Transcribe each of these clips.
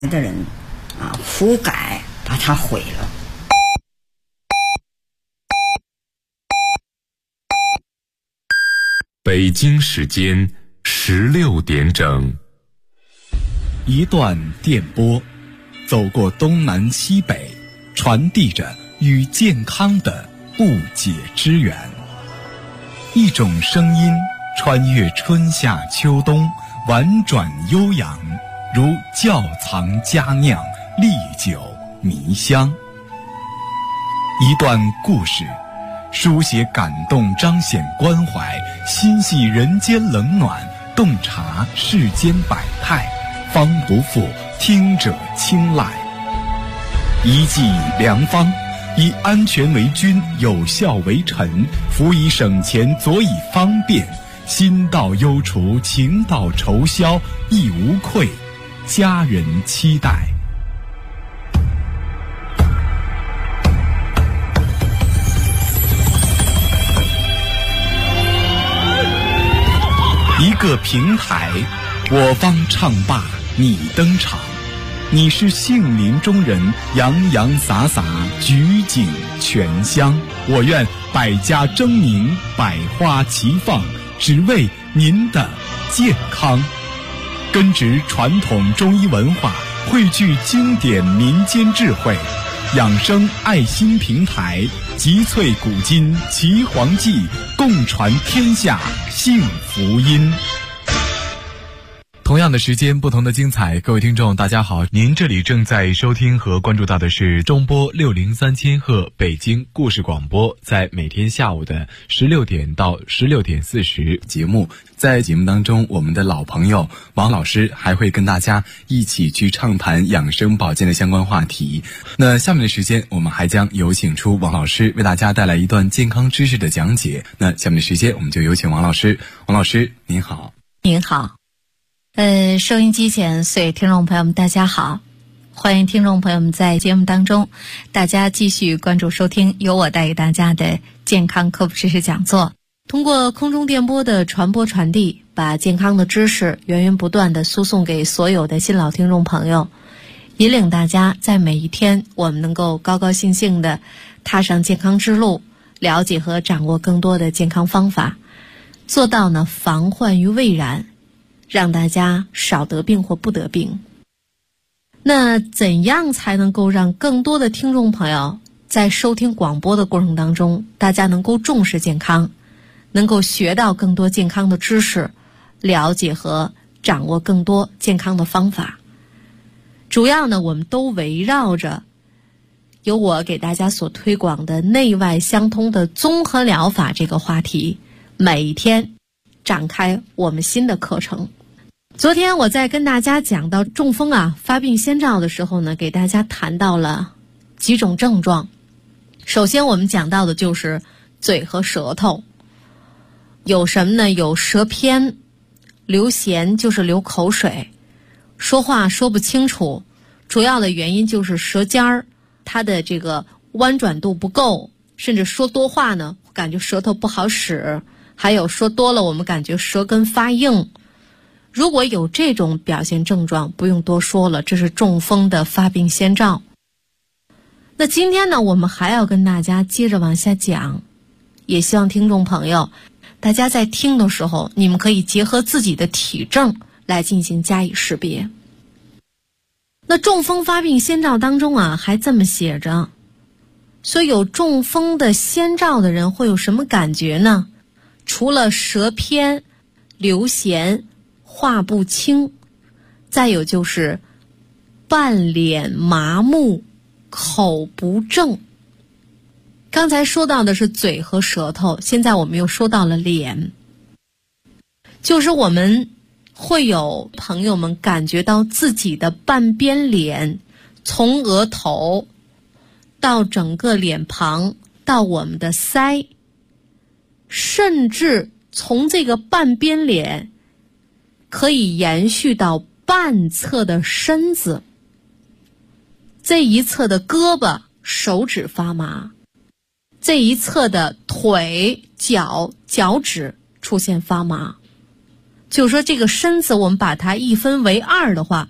的人胡改把它毁了。 北京时间16点整， 一段电波，走过东南西北，传递着与健康的不解之缘。一种声音穿越春夏秋冬，婉转悠扬，如窖藏佳酿，历久弥香。一段故事，书写感动，彰显关怀，心系人间冷暖，洞察世间百态，方不负听者青睐。一剂良方，以安全为君，有效为臣，辅以省钱，佐以方便，心到忧除，情到愁消，亦无愧，家人期待。一个平台，我方唱罢你登场，你是杏林中人，洋洋洒洒，举景全香。我愿百家争鸣，百花齐放，只为您的健康。根植传统中医文化，汇聚经典民间智慧，养生爱心平台，集萃古今奇黄记，共传天下幸福音。同样的时间，不同的精彩。各位听众大家好，您这里正在收听和关注到的是中波603千赫北京故事广播，在每天下午的16点到16点40节目。在节目当中，我们的老朋友王老师还会跟大家一起去畅谈养生保健的相关话题。那下面的时间，我们还将有请出王老师为大家带来一段健康知识的讲解。那下面的时间，我们就有请王老师。王老师您好。 您好。收音机前所有听众朋友们大家好，欢迎听众朋友们在节目当中大家继续关注收听由我带给大家的健康科普知识讲座。通过空中电波的传播传递，把健康的知识源源不断地输送给所有的新老听众朋友，引领大家在每一天我们能够高高兴兴地踏上健康之路，了解和掌握更多的健康方法，做到呢防患于未然，让大家少得病或不得病。那怎样才能够让更多的听众朋友在收听广播的过程当中，大家能够重视健康，能够学到更多健康的知识，了解和掌握更多健康的方法？主要呢，我们都围绕着由我给大家所推广的内外相通的综合疗法这个话题，每一天展开我们新的课程。昨天我在跟大家讲到中风发病先兆的时候呢，给大家谈到了几种症状。首先我们讲到的就是嘴和舌头，有什么呢？有舌偏，流涎就是流口水，说话说不清楚，主要的原因就是舌尖儿它的这个弯转度不够，甚至说多话呢感觉舌头不好使，还有说多了我们感觉舌根发硬。如果有这种表现症状，不用多说了，这是中风的发病先兆。那今天呢，我们还要跟大家接着往下讲，也希望听众朋友大家在听的时候，你们可以结合自己的体证来进行加以识别。那中风发病先兆当中还这么写着，所以有中风的先兆的人会有什么感觉呢？除了舌偏、流涎、话不清，再有就是半脸麻木、口不正。刚才说到的是嘴和舌头，现在我们又说到了脸，就是我们会有朋友们感觉到自己的半边脸，从额头到整个脸庞，到我们的腮，甚至从这个半边脸可以延续到半侧的身子，这一侧的胳膊、手指发麻，这一侧的腿、脚、脚趾出现发麻。就是说这个身子我们把它一分为二的话，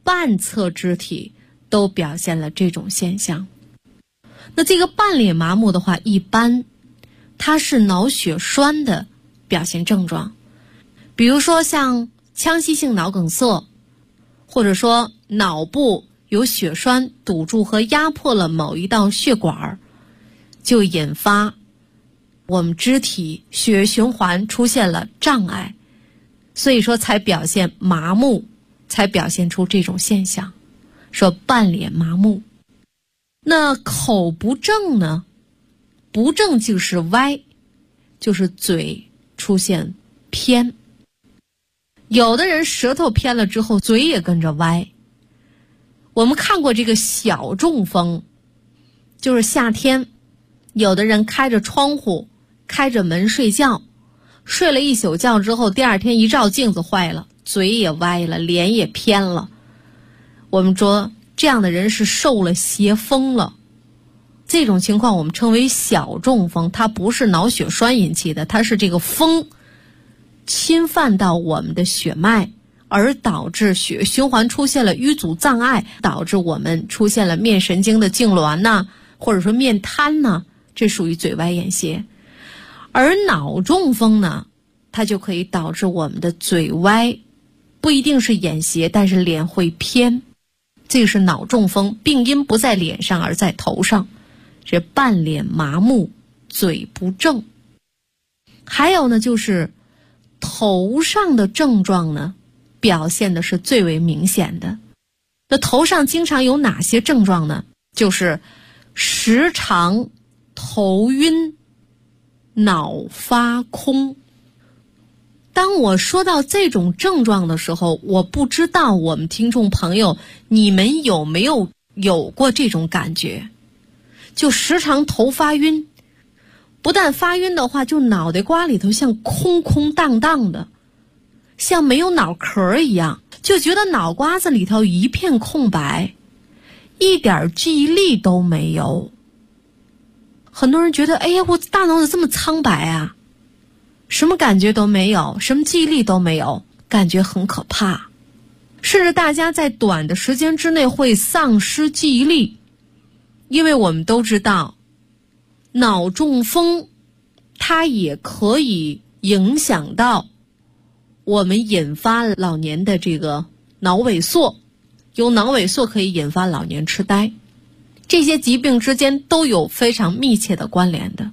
半侧肢体都表现了这种现象。那这个半脸麻木的话，一般它是脑血栓的表现症状，比如说像腔隙性脑梗塞，或者说脑部有血栓堵住和压迫了某一道血管，就引发我们肢体血液循环出现了障碍，所以说才表现麻木，才表现出这种现象，说半脸麻木。那口不正呢？不正就是歪，就是嘴出现偏。有的人舌头偏了之后，嘴也跟着歪。我们看过这个小中风，就是夏天，有的人开着窗户，开着门睡觉，睡了一宿觉之后，第二天一照镜子坏了，嘴也歪了，脸也偏了。我们说这样的人是受了邪风了。这种情况我们称为小中风，它不是脑血栓引起的，它是这个风侵犯到我们的血脉，而导致血循环出现了淤阻障碍，导致我们出现了面神经的痉挛呐，或者说面瘫呐，这属于嘴歪眼斜。而脑中风呢，它就可以导致我们的嘴歪，不一定是眼斜，但是脸会偏，这个是脑中风，病因不在脸上而在头上，是半脸麻木，嘴不正。还有呢，就是头上的症状呢，表现的是最为明显的。那头上经常有哪些症状呢？就是时常头晕、脑发空。当我说到这种症状的时候，我不知道我们听众朋友你们有没有过这种感觉，就时常头发晕，不但发晕的话，就脑袋瓜里头像空空荡荡的，像没有脑壳一样，就觉得脑瓜子里头一片空白，一点记忆力都没有。很多人觉得，哎呀，我大脑怎么这么苍白啊，什么感觉都没有，什么记忆力都没有，感觉很可怕。甚至大家在短的时间之内会丧失记忆力。因为我们都知道脑中风它也可以影响到我们引发老年的这个脑萎缩，有脑萎缩可以引发老年痴呆，这些疾病之间都有非常密切的关联的。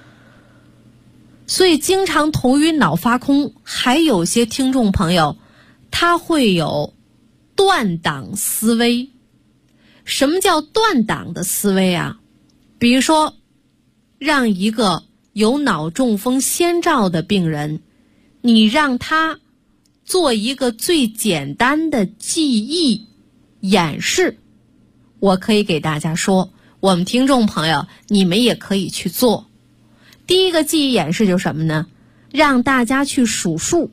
所以经常头晕脑发空，还有些听众朋友他会有断档思维。什么叫断档的思维啊？比如说让一个有脑中风先兆的病人，你让他做一个最简单的记忆演示，我可以给大家说，我们听众朋友你们也可以去做。第一个记忆演示就是什么呢？让大家去数数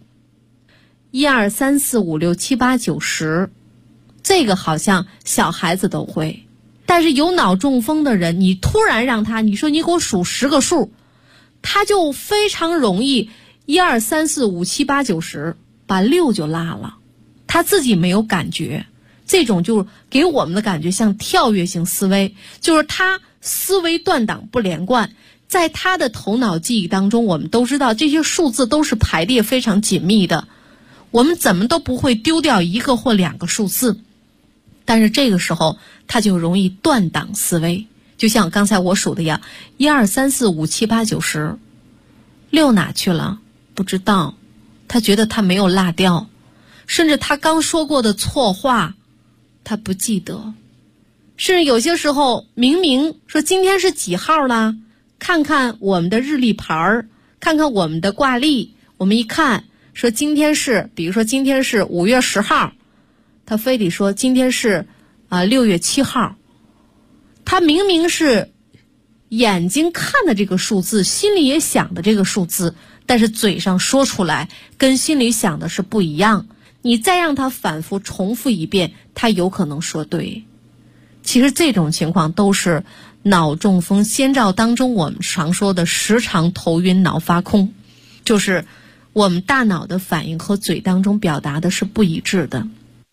，1、2、3、4、5、6、7、8、9、10，这个好像小孩子都会，但是有脑中风的人，你突然让他，你说你给我数10个数，他就非常容易1、2、3、4、5、7、8、9、10，把6就落了，他自己没有感觉。这种就给我们的感觉像跳跃性思维，就是他思维断档不连贯，在他的头脑记忆当中，我们都知道这些数字都是排列非常紧密的，我们怎么都不会丢掉1个或2个数字，但是这个时候他就容易断档思维，就像刚才我数的一样，1、2、3、4、5、7、8、9、10， 6哪去了？不知道，他觉得他没有落掉，甚至他刚说过的错话他不记得，甚至有些时候明明说今天是几号了，看看我们的日历牌，看看我们的挂历，我们一看说今天是，比如说今天是5月10号，他非得说今天是6月7号，他明明是眼睛看的这个数字，心里也想的这个数字，但是嘴上说出来跟心里想的是不一样，你再让他反复重复一遍，他有可能说对。其实这种情况都是脑中风先兆当中我们常说的时常头晕脑发空，就是我们大脑的反应和嘴当中表达的是不一致的。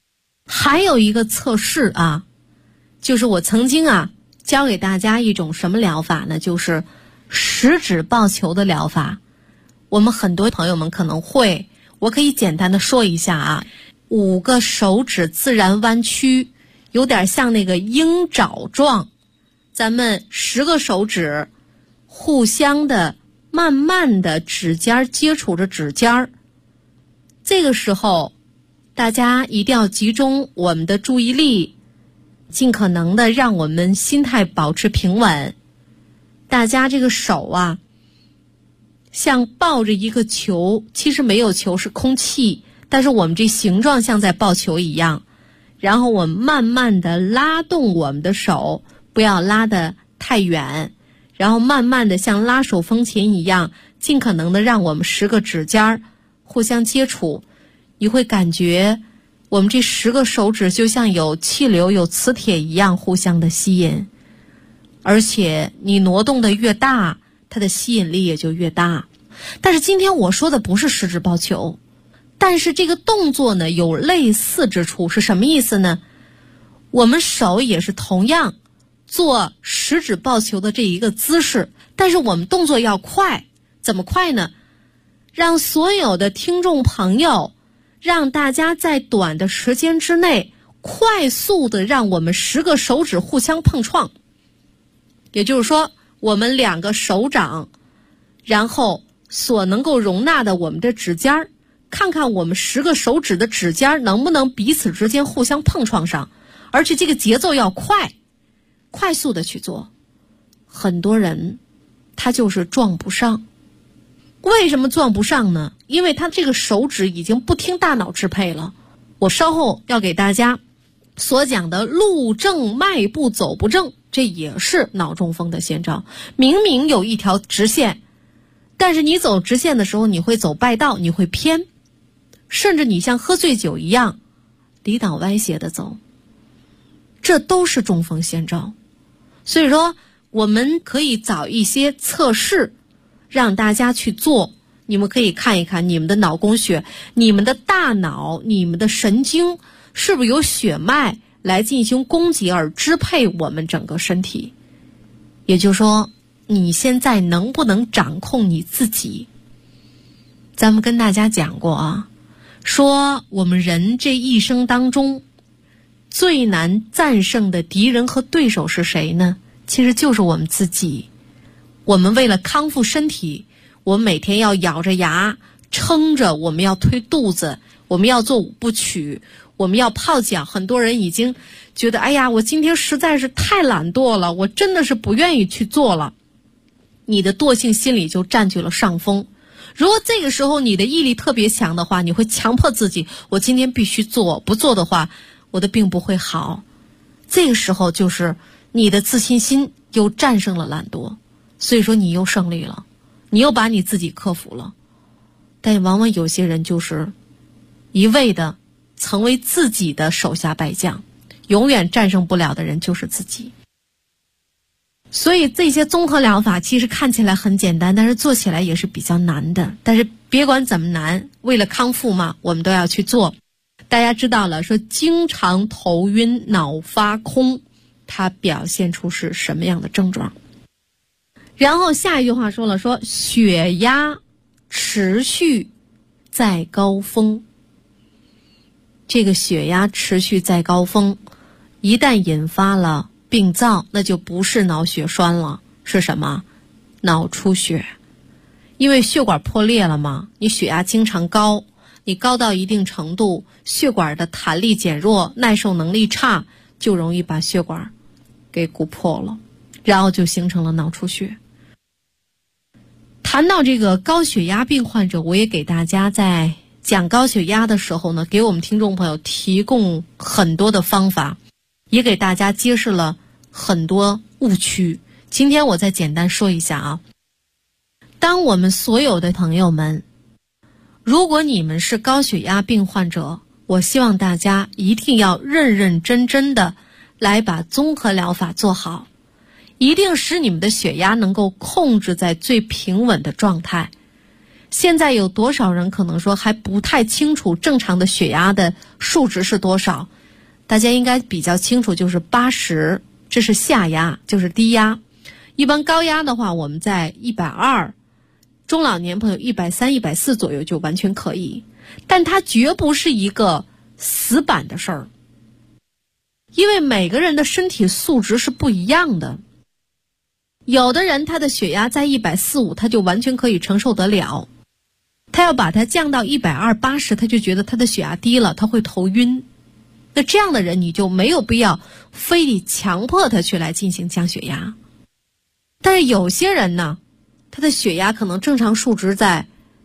还有一个测试啊，就是我曾经教给大家一种什么疗法呢？就是食指抱球的疗法。我们很多朋友们可能会，我可以简单的说一下5个手指自然弯曲，有点像那个鹰爪状，咱们10个手指互相的慢慢的指尖接触着指尖，这个时候大家一定要集中我们的注意力，尽可能的让我们心态保持平稳。大家这个手像抱着一个球，其实没有球，是空气，但是我们这形状像在抱球一样，然后我们慢慢的拉动我们的手，不要拉得太远，然后慢慢的像拉手风琴一样，尽可能的让我们10个指尖互相接触。你会感觉我们这10个手指就像有气流有磁铁一样互相的吸引，而且你挪动的越大，它的吸引力也就越大。但是今天我说的不是食指抱球，但是这个动作呢有类似之处。是什么意思呢？我们手也是同样做食指抱球的这一个姿势，但是我们动作要快。怎么快呢？让所有的听众朋友，让大家在短的时间之内快速的让我们10个手指互相碰撞。也就是说，我们2个手掌，然后所能够容纳的我们的指尖，看看我们10个手指的指尖能不能彼此之间互相碰撞上，而且这个节奏要快速的去做。很多人他就是撞不上。为什么撞不上呢？因为他这个手指已经不听大脑支配了。我稍后要给大家所讲的路正迈步走不正，这也是脑中风的先兆。明明有一条直线，但是你走直线的时候，你会走败道，你会偏，甚至你像喝醉酒一样离岛歪斜的走，这都是中风先兆。所以说我们可以找一些测试让大家去做，你们可以看一看你们的脑供血，你们的大脑，你们的神经是不是有血脉来进行供给而支配我们整个身体。也就是说，你现在能不能掌控你自己？咱们跟大家讲过说我们人这一生当中最难战胜的敌人和对手是谁呢？其实就是我们自己。我们为了康复身体，我们每天要咬着牙撑着，我们要推肚子，我们要做5部曲，我们要泡脚。很多人已经觉得，哎呀，我今天实在是太懒惰了，我真的是不愿意去做了。你的惰性心理就占据了上风。如果这个时候你的毅力特别强的话，你会强迫自己，我今天必须做，不做的话我的病不会好。这个时候就是你的自信心又战胜了懒惰，所以说你又胜利了，你又把你自己克服了。但往往有些人就是一味的成为自己的手下败将，永远战胜不了的人就是自己。所以这些综合疗法其实看起来很简单，但是做起来也是比较难的。但是别管怎么难，为了康复嘛，我们都要去做。大家知道了，说经常头晕脑发空，它表现出是什么样的症状。然后下一句话说了，说血压持续在高峰。这个血压持续在高峰，一旦引发了病灶，那就不是脑血栓了，是什么？脑出血。因为血管破裂了嘛，你血压经常高，你高到一定程度，血管的弹力减弱，耐受能力差，就容易把血管给鼓破了，然后就形成了脑出血。谈到这个高血压病患者，我也给大家在讲高血压的时候呢，给我们听众朋友提供很多的方法，也给大家揭示了很多误区。今天我再简单说一下当我们所有的朋友们，如果你们是高血压病患者，我希望大家一定要认认真真的来把综合疗法做好，一定使你们的血压能够控制在最平稳的状态。现在有多少人可能说还不太清楚正常的血压的数值是多少？ 大家应该比较清楚，就是80，这是下压，就是低压。一般高压的话，我们在120，中老年朋友130、140左右就完全可以。但它绝不是一个死板的事儿，因为每个人的身体素质是不一样的。有的人他的血压在140，他就完全可以承受得了。他要把它降到120、80，他就觉得他的血压低了，他会头晕。那这样的人你就没有必要非得强迫他去来进行降血压。但是有些人呢，他的血压可能正常数值在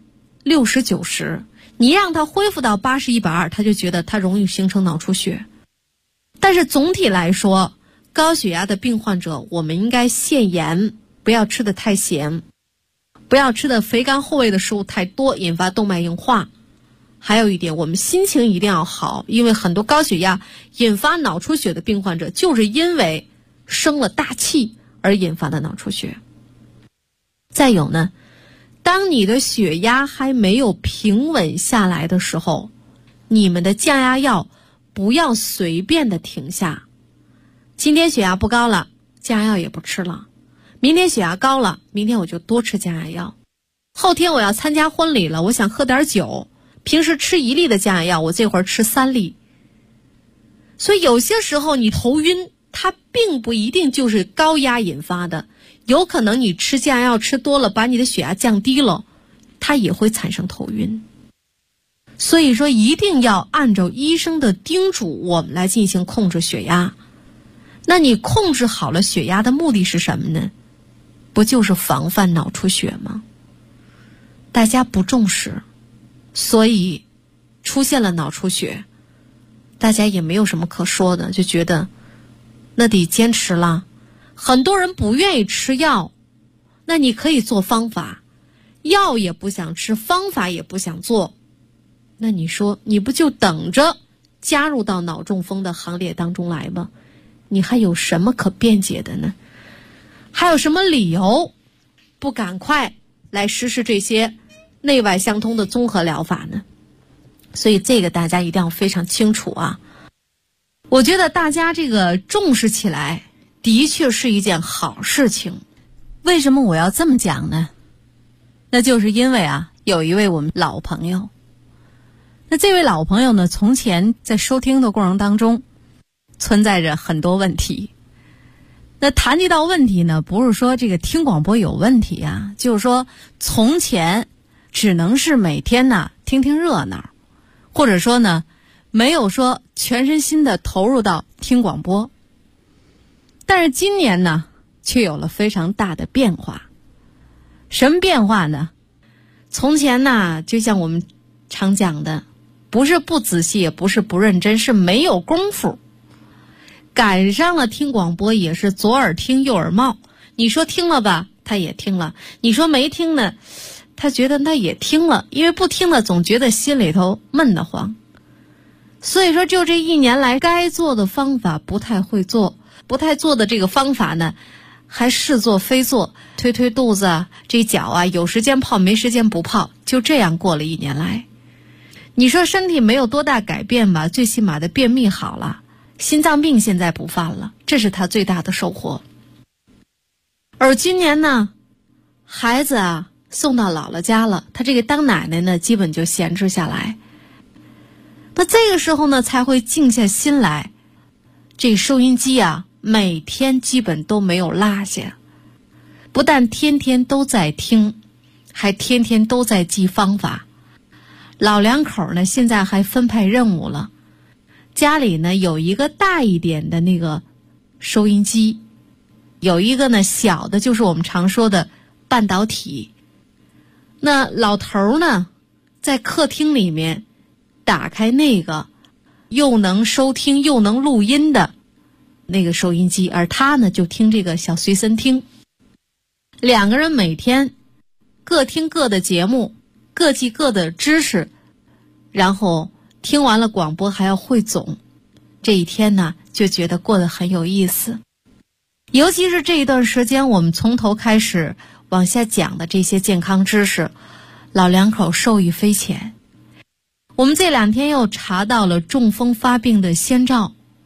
60、90，你让他恢复到80、120，他就觉得他容易形成脑出血。但是总体来说，高血压的病患者，我们应该限盐，不要吃得太咸，不要吃的肥甘厚味的食物太多，引发动脉硬化。还有一点，我们心情一定要好，因为很多高血压引发脑出血的病患者，就是因为生了大气而引发的脑出血。再有呢，当你的血压还没有平稳下来的时候，你们的降压药不要随便的停下。今天血压不高了，降压药也不吃了。明天血压高了，明天我就多吃降压药。后天我要参加婚礼了，我想喝点酒，平时吃1粒的降压药，我这会儿吃3粒。所以有些时候你头晕，它并不一定就是高压引发的，有可能你吃降压药吃多了，把你的血压降低了，它也会产生头晕。所以说一定要按照医生的叮嘱，我们来进行控制血压。那你控制好了血压的目的是什么呢？不就是防范脑出血吗？大家不重视，所以出现了脑出血，大家也没有什么可说的，就觉得那得坚持了。很多人不愿意吃药，那你可以做方法，药也不想吃，方法也不想做，那你说你不就等着加入到脑中风的行列当中来吗？你还有什么可辩解的呢？还有什么理由不赶快来实施这些内外相通的综合疗法呢？所以这个大家一定要非常清楚啊。我觉得大家这个重视起来的确是一件好事情。为什么我要这么讲呢？那就是因为有一位我们老朋友，那这位老朋友呢，从前在收听的过程当中存在着很多问题。那谈及到问题呢，不是说这个听广播有问题啊，就是说从前只能是每天呢听听热闹，或者说呢没有说全身心的投入到听广播。但是今年呢却有了非常大的变化。什么变化呢？从前呢，就像我们常讲的，不是不仔细，也不是不认真，是没有功夫。赶上了听广播也是左耳听右耳冒，你说听了吧，他也听了；你说没听呢，他觉得他也听了，因为不听了总觉得心里头闷得慌。所以说就这1年来，该做的方法不太会做，不太做的这个方法呢还是做非做，推推肚子这脚有时间泡没时间不泡，就这样过了1年来。你说身体没有多大改变吧，最起码的便秘好了，心脏病现在不犯了，这是他最大的收获。而今年呢，孩子送到姥姥家了，他这个当奶奶呢基本就闲置下来。那这个时候呢才会静下心来，这收音机每天基本都没有落下，不但天天都在听，还天天都在记方法。老两口呢现在还分派任务了，家里呢有一个大一点的那个收音机，有一个呢小的，就是我们常说的半导体。那老头呢在客厅里面打开那个又能收听又能录音的那个收音机，而他呢就听这个小随身听。2个人每天各听各的节目，各记各的知识，然后听完了广播还要汇总，这一天呢就觉得过得很有意思。尤其是这一段时间我们从头开始往下讲的这些健康知识，老两口受益匪浅。我们这2天又查到了中风发病的先兆，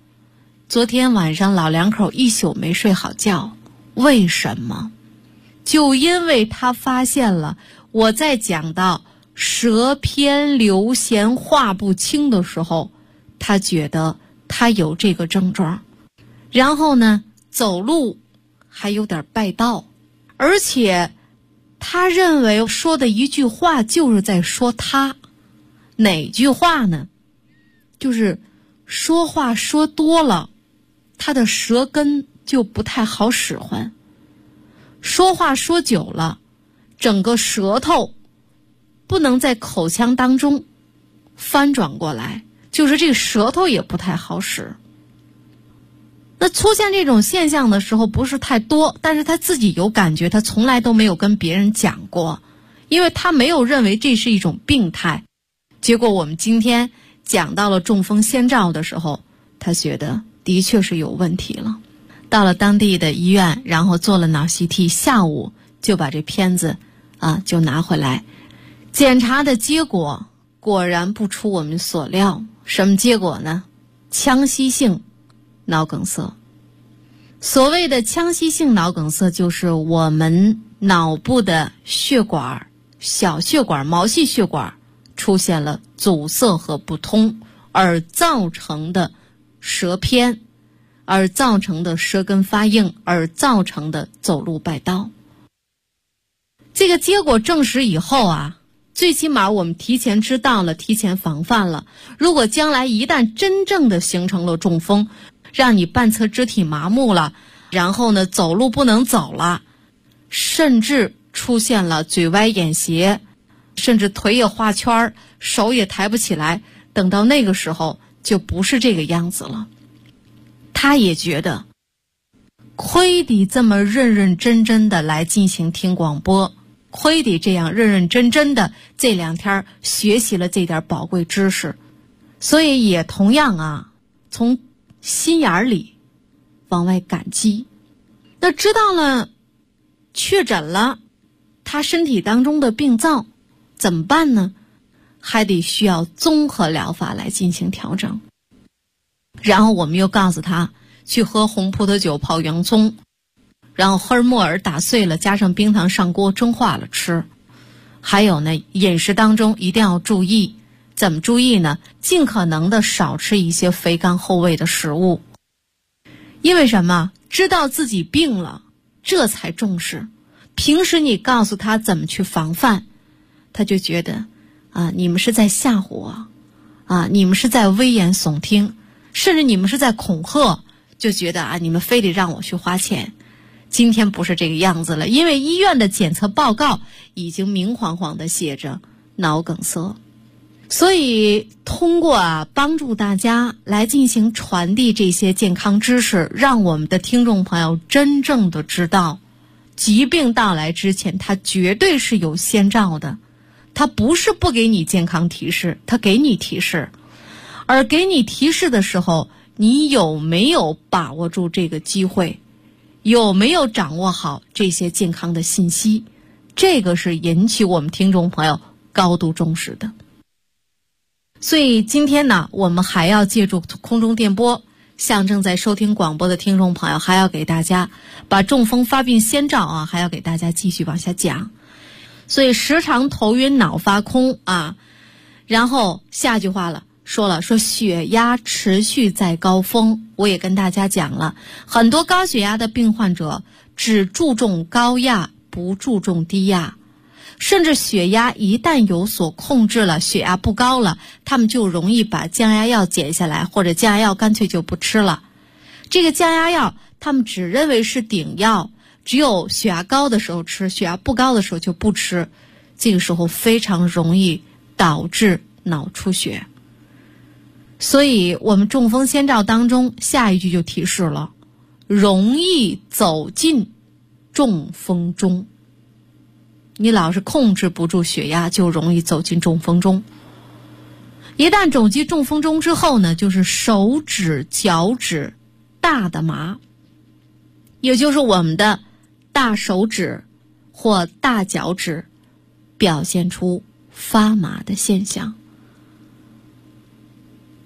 昨天晚上老两口一宿没睡好觉，为什么？就因为他发现了我在讲到舌偏流涎话不清的时候，他觉得他有这个症状，然后呢走路还有点败道，而且他认为说的一句话就是在说他。哪句话呢？就是说话说多了，他的舌根就不太好使唤，说话说久了，整个舌头不能在口腔当中翻转过来，就是这个舌头也不太好使。那出现这种现象的时候不是太多，但是他自己有感觉，他从来都没有跟别人讲过，因为他没有认为这是一种病态。结果我们今天讲到了中风先兆的时候，他觉得的确是有问题了。到了当地的医院，然后做了脑 CT， 下午就把这片子就拿回来。检查的结果果然不出我们所料，什么结果呢？腔隙性脑梗塞。所谓的腔隙性脑梗塞，就是我们脑部的血管、小血管、毛细血管出现了阻塞和不通，而造成的舌偏，而造成的舌根发硬，而造成的走路败道。这个结果证实以后最起码我们提前知道了，提前防范了。如果将来一旦真正的形成了中风，让你半侧肢体麻木了，然后呢走路不能走了，甚至出现了嘴歪眼斜，甚至腿也画圈，手也抬不起来，等到那个时候就不是这个样子了。他也觉得亏得这么认认真真的来进行听广播，亏得这样认认真真的这2天学习了这点宝贵知识，所以也同样从心眼里往外感激。那知道了确诊了他身体当中的病灶怎么办呢？还得需要综合疗法来进行调整。然后我们又告诉他去喝红葡萄酒泡洋葱，然后黑木耳打碎了加上冰糖上锅蒸化了吃。还有呢，饮食当中一定要注意。怎么注意呢？尽可能的少吃一些肥甘厚味的食物。因为什么？知道自己病了，这才重视。平时你告诉他怎么去防范，他就觉得你们是在吓唬我你们是在危言耸听，甚至你们是在恐吓，就觉得你们非得让我去花钱。今天不是这个样子了，因为医院的检测报告已经明晃晃的写着脑梗塞。所以通过帮助大家来进行传递这些健康知识，让我们的听众朋友真正的知道疾病到来之前它绝对是有先兆的，它不是不给你健康提示，它给你提示。而给你提示的时候，你有没有把握住这个机会，有没有掌握好这些健康的信息，这个是引起我们听众朋友高度重视的。所以今天呢，我们还要借助空中电波，向正在收听广播的听众朋友，还要给大家把中风发病先兆还要给大家继续往下讲。所以时常头晕脑发空然后下句话了，说血压持续在高峰。我也跟大家讲了，很多高血压的病患者只注重高压，不注重低压，甚至血压一旦有所控制了，血压不高了，他们就容易把降压药减下来，或者降压药干脆就不吃了。这个降压药他们只认为是顶药，只有血压高的时候吃，血压不高的时候就不吃，这个时候非常容易导致脑出血。所以我们中风先兆当中下一句就提示了，容易走进中风中。你老是控制不住血压，就容易走进中风中。一旦走进中风中之后呢，就是手指、脚趾大的麻，也就是我们的大手指或大脚趾表现出发麻的现象。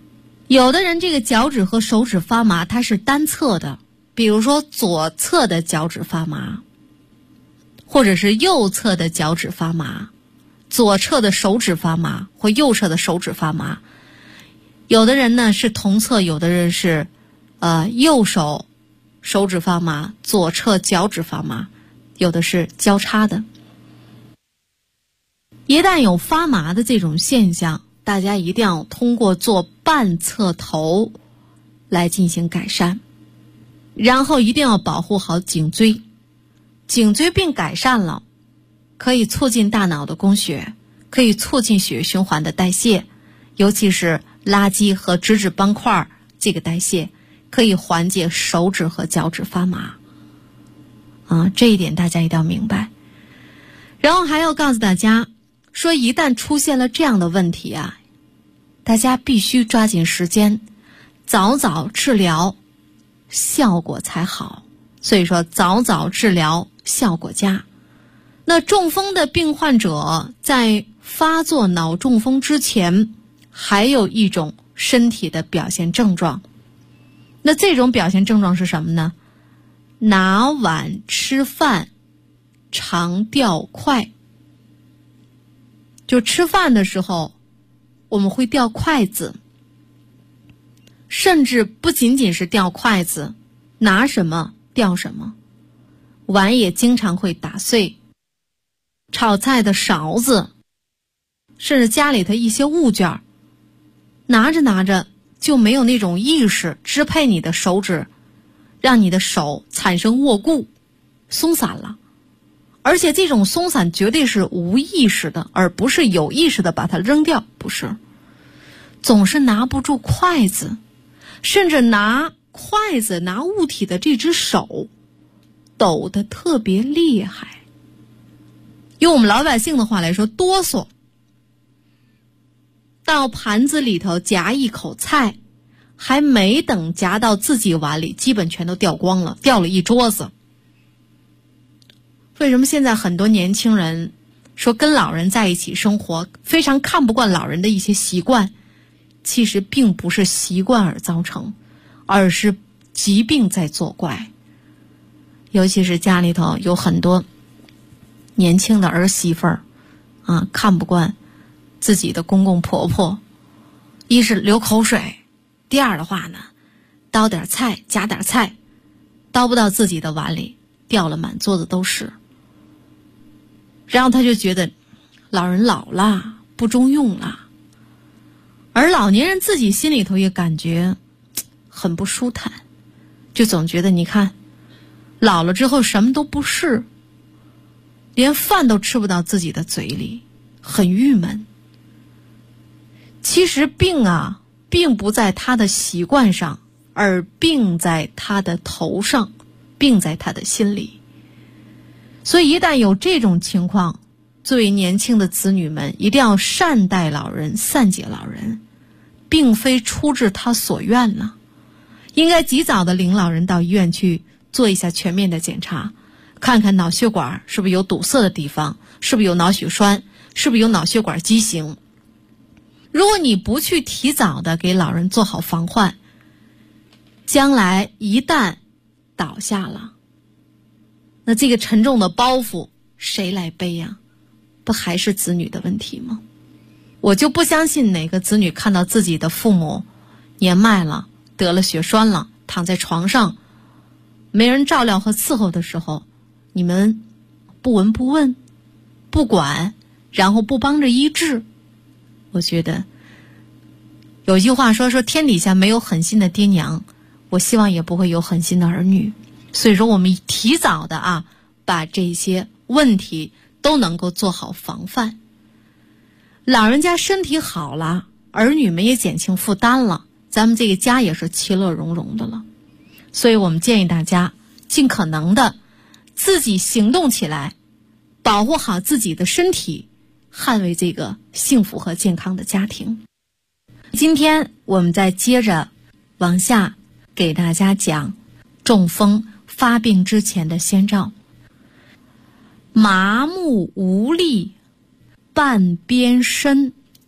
有的人这个脚趾和手指发麻，它是单侧的，比如说左侧的脚趾发麻，或者是右侧的脚趾发麻，左侧的手指发麻或右侧的手指发麻。有的人呢是同侧，有的人是右手手指发麻，左侧脚趾发麻，有的是交叉的。一旦有发麻的这种现象，大家一定要通过做半侧头来进行改善，然后一定要保护好颈椎。颈椎病改善了，可以促进大脑的供血，可以促进血液循环的代谢，尤其是垃圾和脂质斑块这个代谢，可以缓解手指和脚趾发麻。这一点大家一定要明白。然后还要告诉大家说，一旦出现了这样的问题啊，大家必须抓紧时间，早早治疗，效果才好。所以说早早治疗效果佳。那中风的病患者在发作脑中风之前，还有一种身体的表现症状。那这种表现症状是什么呢？拿碗吃饭常掉筷，就吃饭的时候我们会掉筷子，甚至不仅仅是掉筷子，拿什么掉什么，碗也经常会打碎，炒菜的勺子，甚至家里的一些物件，拿着拿着就没有那种意识支配你的手指，让你的手产生握固，松散了。而且这种松散绝对是无意识的，而不是有意识的把它扔掉，不是。总是拿不住筷子，甚至拿筷子拿物体的这只手抖得特别厉害，用我们老百姓的话来说，哆嗦。到盘子里头夹一口菜，还没等夹到自己碗里，基本全都掉光了，掉了一桌子。为什么现在很多年轻人说跟老人在一起生活，非常看不惯老人的一些习惯？其实并不是习惯而造成，而是疾病在作怪。尤其是家里头有很多年轻的儿媳妇儿看不惯自己的公公婆婆，一是流口水，第二的话呢，倒点菜夹点菜，倒不到自己的碗里，掉了满桌子都是。然后他就觉得老人老了，不中用了，而老年人自己心里头也感觉很不舒坦，就总觉得你看老了之后什么都不是，连饭都吃不到自己的嘴里，很郁闷。其实病并不在他的习惯上，而病在他的头上，病在他的心里。所以一旦有这种情况，作为年轻的子女们一定要善待老人，善解老人，并非出自他所愿呢，应该及早的领老人到医院去做一下全面的检查，看看脑血管是不是有堵塞的地方，是不是有脑血栓，是不是有脑血管畸形。如果你不去提早的给老人做好防患，将来一旦倒下了，那这个沉重的包袱谁来背呀？不还是子女的问题吗？我就不相信哪个子女看到自己的父母年迈了，得了血栓了，躺在床上没人照料和伺候的时候，你们不闻不问，不管，然后不帮着医治。我觉得有句话说天底下没有狠心的爹娘，我希望也不会有狠心的儿女。所以说我们提早的把这些问题都能够做好防范。老人家身体好了，儿女们也减轻负担了，咱们这个家也是其乐融融的了。所以我们建议大家尽可能的自己行动起来，保护好自己的身体，捍卫这个幸福和健康的家庭。今天我们再接着往下给大家讲中风发病之前的先兆。麻木无力，半边身，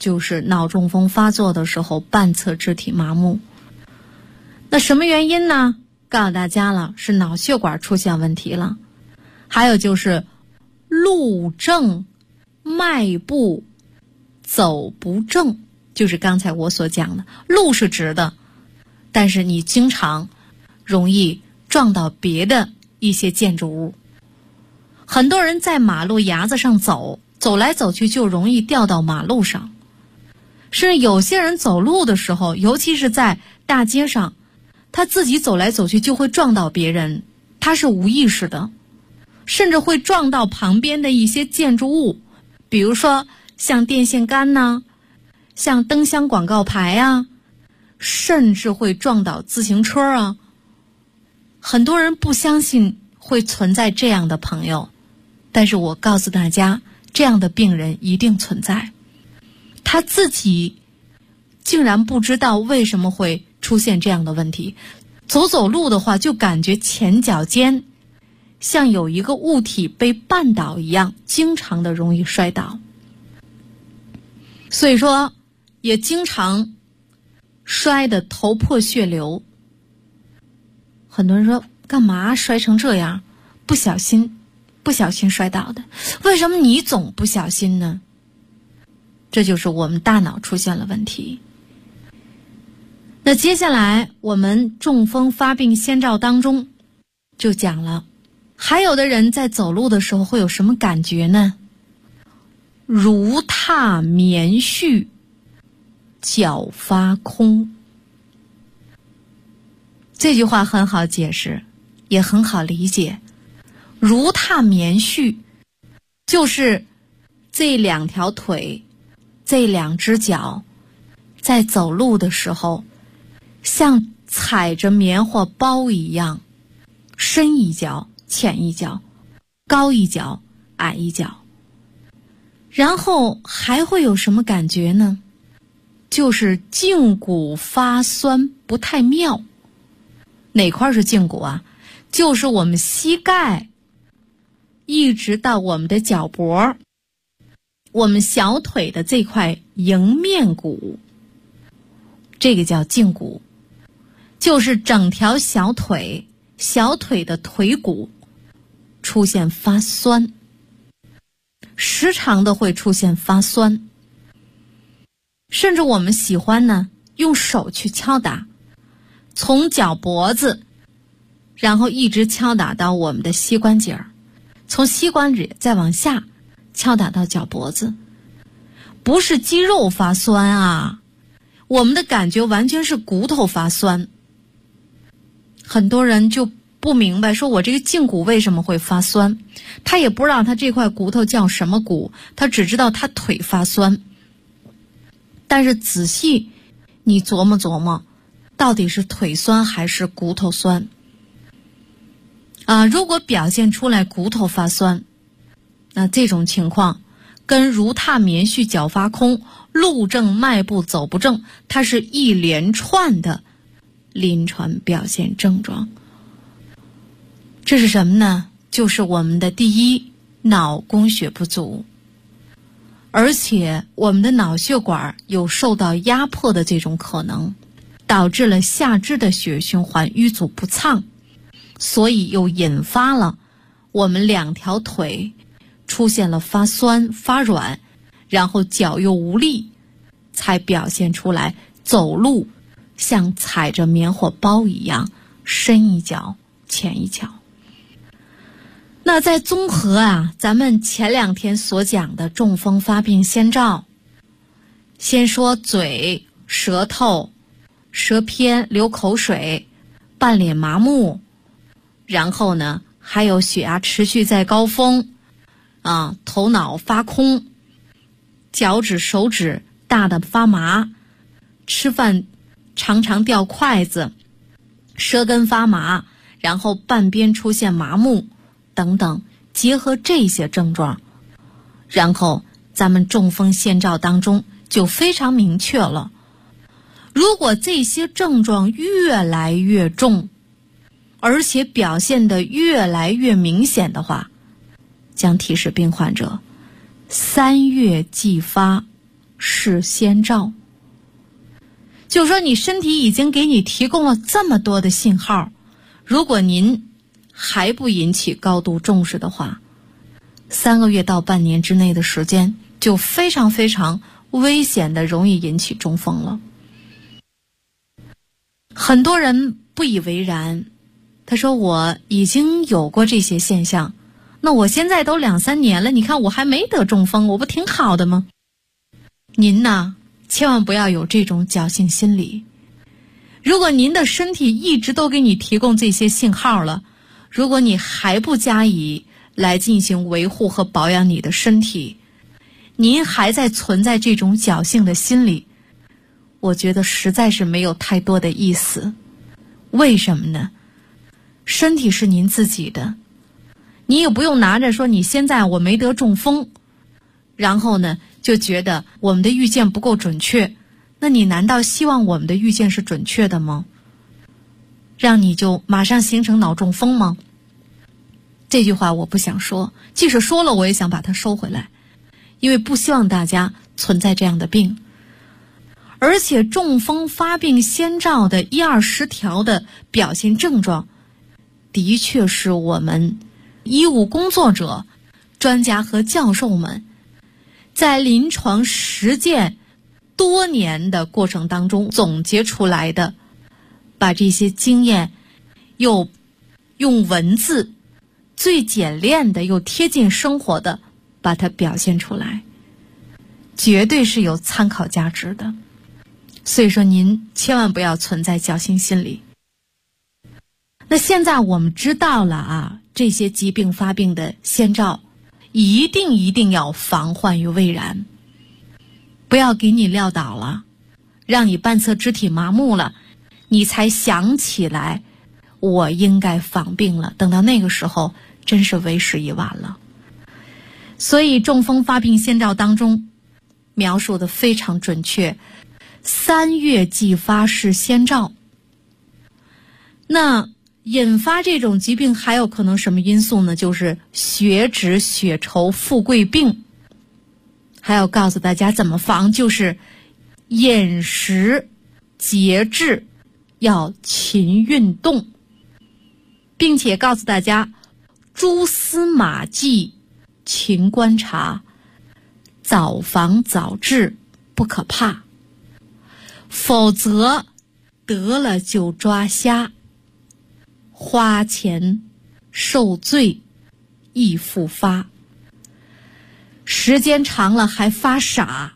就是脑中风发作的时候半侧肢体麻木。那什么原因呢？告诉大家了，是脑血管出现问题了。还有就是路正迈步走不正，就是刚才我所讲的，路是直的，但是你经常容易撞到别的一些建筑物。很多人在马路牙子上走来走去就容易掉到马路上，甚至有些人走路的时候，尤其是在大街上，他自己走来走去就会撞到别人，他是无意识的，甚至会撞到旁边的一些建筑物，比如说像电线杆呐，像灯箱广告牌啊，甚至会撞到自行车啊。很多人不相信会存在这样的朋友，但是我告诉大家，这样的病人一定存在。他自己竟然不知道为什么会出现这样的问题，走路的话就感觉前脚尖像有一个物体被绊倒一样，经常的容易摔倒，所以说也经常摔得头破血流。很多人说干嘛摔成这样？不小心摔倒的。为什么你总不小心呢？这就是我们大脑出现了问题。那接下来我们中风发病先兆当中就讲了，还有的人在走路的时候会有什么感觉呢？如踏棉絮，脚发空。这句话很好解释，也很好理解。如踏棉絮，就是这两条腿，这两只脚在走路的时候像踩着棉花包一样，深一脚浅一脚，高一脚矮一脚。然后还会有什么感觉呢？就是胫骨发酸不太妙。哪块是胫骨啊？就是我们膝盖一直到我们的脚脖，我们小腿的这块迎面骨，这个叫胫骨，就是整条小腿的腿骨出现发酸，时常的会出现发酸，甚至我们喜欢呢用手去敲打，从脚脖子然后一直敲打到我们的膝关节，从膝关节再往下敲打到脚脖子。不是肌肉发酸啊，我们的感觉完全是骨头发酸。很多人就不明白，说我这个胫骨为什么会发酸，他也不知道他这块骨头叫什么骨，他只知道他腿发酸。但是仔细你琢磨琢磨，到底是腿酸还是骨头酸啊？如果表现出来骨头发酸，那这种情况跟如踏棉絮脚发空、路正迈步走不正，它是一连串的临床表现症状。这是什么呢？就是我们的第一，脑供血不足，而且我们的脑血管有受到压迫的这种可能，导致了下肢的血液循环淤阻不畅，所以又引发了我们两条腿出现了发酸发软，然后脚又无力，才表现出来走路像踩着棉花包一样，深一脚浅一脚。那在综合咱们前2天所讲的中风发病先兆，先说嘴、舌头、舌偏、流口水、半脸麻木，然后呢还有血压持续在高峰头脑发空，脚趾手指大的发麻，吃饭常常掉筷子，舌根发麻，然后半边出现麻木等等，结合这些症状，然后咱们中风先兆当中就非常明确了。如果这些症状越来越重，而且表现得越来越明显的话，将提示病患者3月继发是先兆。就是说你身体已经给你提供了这么多的信号，如果您还不引起高度重视的话，3个月到半年之内的时间就非常非常危险的容易引起中风了。很多人不以为然，他说我已经有过这些现象，那我现在都2、3年了，你看我还没得中风，我不挺好的吗？您呢，千万不要有这种侥幸心理。如果您的身体一直都给你提供这些信号了，如果你还不加以来进行维护和保养你的身体，您还在存在这种侥幸的心理，我觉得实在是没有太多的意思。为什么呢？身体是您自己的，你也不用拿着说你现在我没得中风，然后呢就觉得我们的预见不够准确，那你难道希望我们的预见是准确的吗？让你就马上形成脑中风吗？这句话我不想说，即使说了我也想把它收回来，因为不希望大家存在这样的病。而且中风发病先兆的1、20条的表现症状，的确是我们医务工作者、专家和教授们在临床实践多年的过程当中总结出来的，把这些经验又用文字最简练的又贴近生活的把它表现出来，绝对是有参考价值的。所以说您千万不要存在侥幸心理。那现在我们知道了啊，这些疾病发病的先兆一定要防患于未然，不要给你撂倒了，让你半侧肢体麻木了，你才想起来我应该防病了，等到那个时候真是为时已晚了。所以中风发病先兆当中描述的非常准确，3月即发是先兆。那引发这种疾病还有可能什么因素呢？就是血脂、血稠、富贵病。还要告诉大家怎么防，就是饮食节制，要勤运动，并且告诉大家蛛丝马迹勤观察，早防早治不可怕，否则得了就抓瞎，花钱受罪易复发，时间长了还发傻，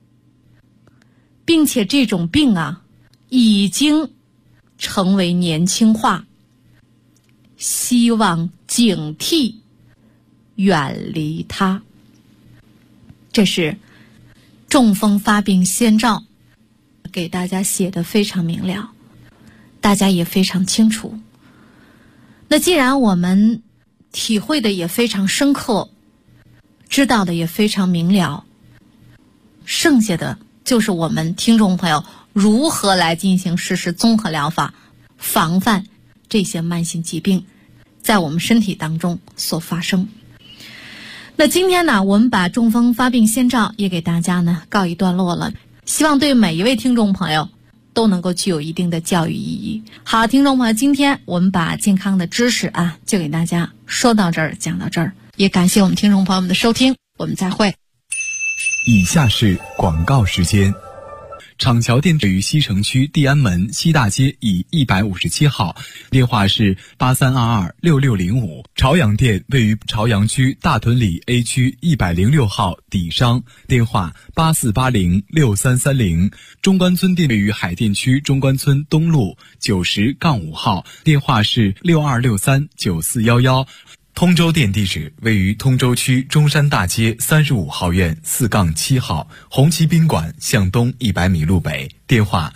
并且这种病啊已经成为年轻化，希望警惕远离它。这是中风发病先兆，给大家写得非常明了，大家也非常清楚。那既然我们体会的也非常深刻，知道的也非常明了，剩下的就是我们听众朋友如何来进行实施综合疗法，防范这些慢性疾病在我们身体当中所发生。那今天呢，我们把中风发病先兆也给大家呢告一段落了，希望对每一位听众朋友都能够具有一定的教育意义。好，听众朋友，今天我们把健康的知识啊就给大家说到这儿，讲到这儿，也感谢我们听众朋友们的收听，我们再会。 以下是广告时间。厂桥店位于西城区地安门西大街以157号，电话是83226605。朝阳店位于朝阳区大屯里 A 区106号底商，电话84806330。中关村店位于海淀区中关村东路90-5号，电话是62639411。通州店地址位于通州区中山大街35号院4-7号，红旗宾馆向东100米路北，电话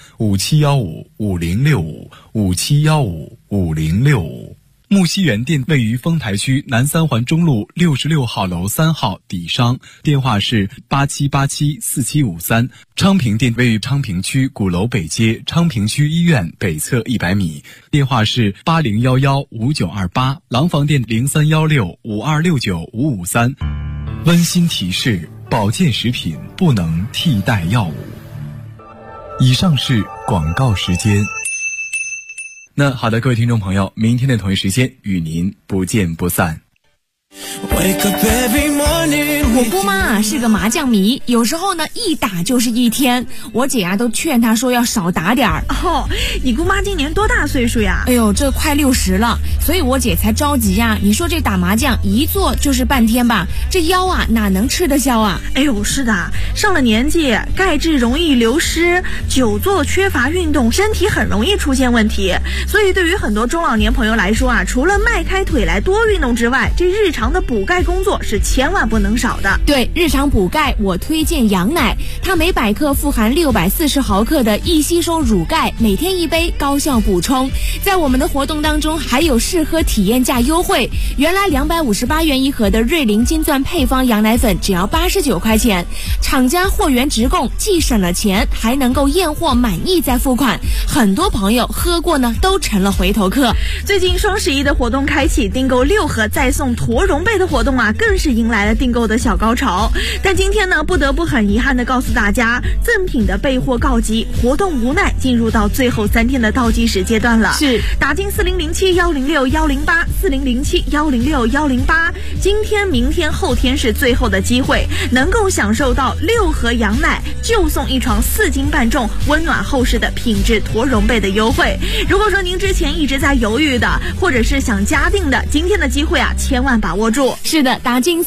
57155065，57155065。木樨园店位于丰台区南三环中路66号楼3号底商，电话是87874753。昌平店位于昌平区鼓楼北街昌平区医院北侧100米，电话是80115928。廊坊店031652695553。温馨提示： 保健食品不能替代药物。以上是广告时间。那好的，各位听众朋友，明天的同一时间与您不见不散。 我姑妈啊是个麻将迷，有时候呢一打就是一天。我姐啊都劝她说要少打点儿。 哦，你姑妈今年多大岁数呀？ 哎呦，这快60了，所以我姐才着急呀。你说这打麻将一坐就是半天吧，这腰啊哪能吃得消啊？ 哎呦，是的，上了年纪，钙质容易流失，久坐缺乏运动，身体很容易出现问题。所以对于很多中老年朋友来说啊，除了迈开腿来多运动之外，这日常的补钙工作是千万不能少的。 对，日常补钙我推荐羊奶，它每100克富含640毫克的易吸收乳钙，每天1杯，高效补充。在我们的活动当中还有试喝体验价优惠，原来258元一盒的瑞麟金钻配方羊奶粉只要89块钱，厂家货源直供，既省了钱还能够验货满意再付款，很多朋友喝过呢都成了回头客。 最近双11的活动开启，订购6盒再送驼绒被的活动啊，更是迎来了订购的小高潮。但今天呢，不得不很遗憾的告诉大家，赠品的备货告急，活动无奈进入到最后3天的倒计时阶段了。 是打进40071061084007106108，今天、明天、后天是最后的机会，能够享受到6盒羊奶就送1床4斤半重、温暖厚实的品质驼绒被的优惠。如果说您之前一直在犹豫的，或者是想加订的，今天的机会啊，千万把握住。 是的，打进